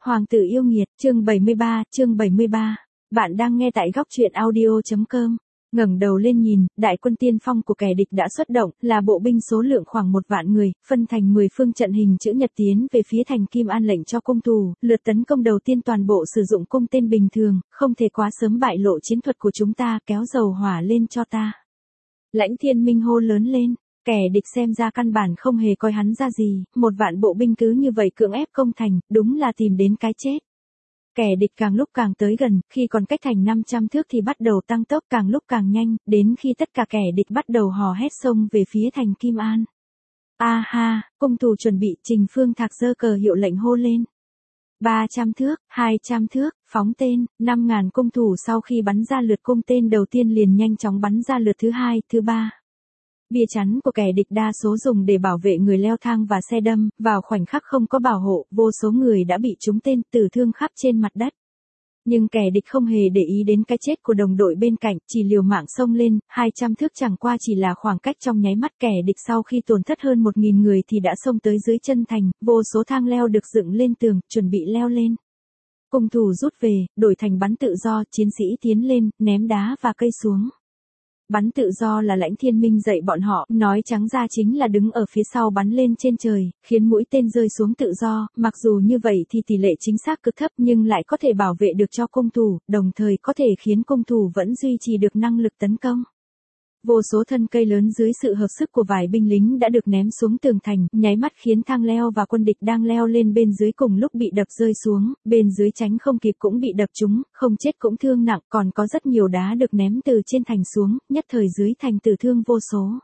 Hoàng tử yêu nghiệt, chương 73. Bạn đang nghe tại góc truyện audio.com. Ngẩng đầu lên nhìn, đại quân tiên phong của kẻ địch đã xuất động, là bộ binh số lượng khoảng 1 vạn người, phân thành 10 phương trận hình chữ nhật tiến về phía thành Kim An lệnh cho cung thủ, lượt tấn công đầu tiên toàn bộ sử dụng cung tên bình thường, không thể quá sớm bại lộ chiến thuật của chúng ta, kéo dầu hỏa lên cho ta. Lãnh Thiên Minh hô lớn lên. Kẻ địch xem ra căn bản không hề coi hắn ra gì, 1 vạn bộ binh cứ như vậy cưỡng ép công thành, đúng là tìm đến cái chết. Kẻ địch càng lúc càng tới gần, khi còn cách thành 500 thước thì bắt đầu tăng tốc càng lúc càng nhanh, đến khi tất cả kẻ địch bắt đầu hò hét xông về phía thành Kim An. A ha, cung thủ chuẩn bị, Trình Phương Thạc giơ cờ hiệu lệnh hô lên. 300 thước, 200 thước, phóng tên, 5.000 cung thủ sau khi bắn ra lượt cung tên đầu tiên liền nhanh chóng bắn ra lượt thứ 2, thứ 3. Bia chắn của kẻ địch đa số dùng để bảo vệ người leo thang và xe đâm, vào khoảnh khắc không có bảo hộ, vô số người đã bị trúng tên, tử thương khắp trên mặt đất. Nhưng kẻ địch không hề để ý đến cái chết của đồng đội bên cạnh, chỉ liều mạng xông lên, 200 thước chẳng qua chỉ là khoảng cách trong nháy mắt. Kẻ địch sau khi tổn thất hơn 1.000 người thì đã xông tới dưới chân thành, vô số thang leo được dựng lên tường, chuẩn bị leo lên. Cung thủ rút về, đổi thành bắn tự do, chiến sĩ tiến lên, ném đá và cây xuống. Bắn tự do là Lãnh Thiên Minh dạy bọn họ, nói trắng ra chính là đứng ở phía sau bắn lên trên trời, khiến mũi tên rơi xuống tự do, mặc dù như vậy thì tỷ lệ chính xác cực thấp nhưng lại có thể bảo vệ được cho cung thủ, đồng thời có thể khiến cung thủ vẫn duy trì được năng lực tấn công. Vô số thân cây lớn dưới sự hợp sức của vài binh lính đã được ném xuống tường thành, nháy mắt khiến thang leo và quân địch đang leo lên bên dưới cùng lúc bị đập rơi xuống, bên dưới tránh không kịp cũng bị đập trúng, không chết cũng thương nặng, còn có rất nhiều đá được ném từ trên thành xuống, nhất thời dưới thành tử thương vô số.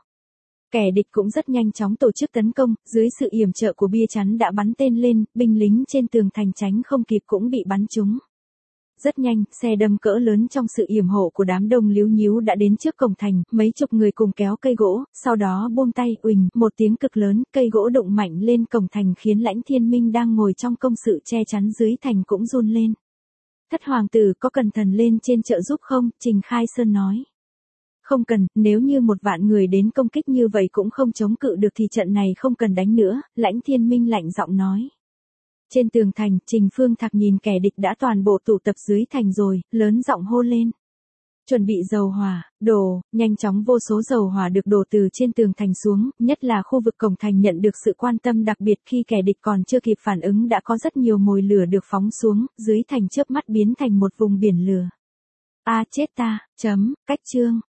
Kẻ địch cũng rất nhanh chóng tổ chức tấn công, dưới sự yểm trợ của bia chắn đã bắn tên lên, binh lính trên tường thành tránh không kịp cũng bị bắn trúng. Rất nhanh, xe đâm cỡ lớn trong sự yểm hộ của đám đông líu nhíu đã đến trước cổng thành, mấy chục người cùng kéo cây gỗ, sau đó buông tay, uỳnh, một tiếng cực lớn, cây gỗ đụng mạnh lên cổng thành khiến Lãnh Thiên Minh đang ngồi trong công sự che chắn dưới thành cũng run lên. Thất hoàng tử có cần thần lên trên trợ giúp không? Trình Khai Sơn nói. Không cần, nếu như 1 vạn người đến công kích như vậy cũng không chống cự được thì trận này không cần đánh nữa, Lãnh Thiên Minh lạnh giọng nói. Trên tường thành, Trình Phương Thạc nhìn kẻ địch đã toàn bộ tụ tập dưới thành rồi, lớn giọng hô lên. Chuẩn bị dầu hỏa, đổ, nhanh chóng vô số dầu hỏa được đổ từ trên tường thành xuống, nhất là khu vực cổng thành nhận được sự quan tâm đặc biệt khi kẻ địch còn chưa kịp phản ứng đã có rất nhiều mồi lửa được phóng xuống, dưới thành chớp mắt biến thành một vùng biển lửa. A chết ta, cách chương.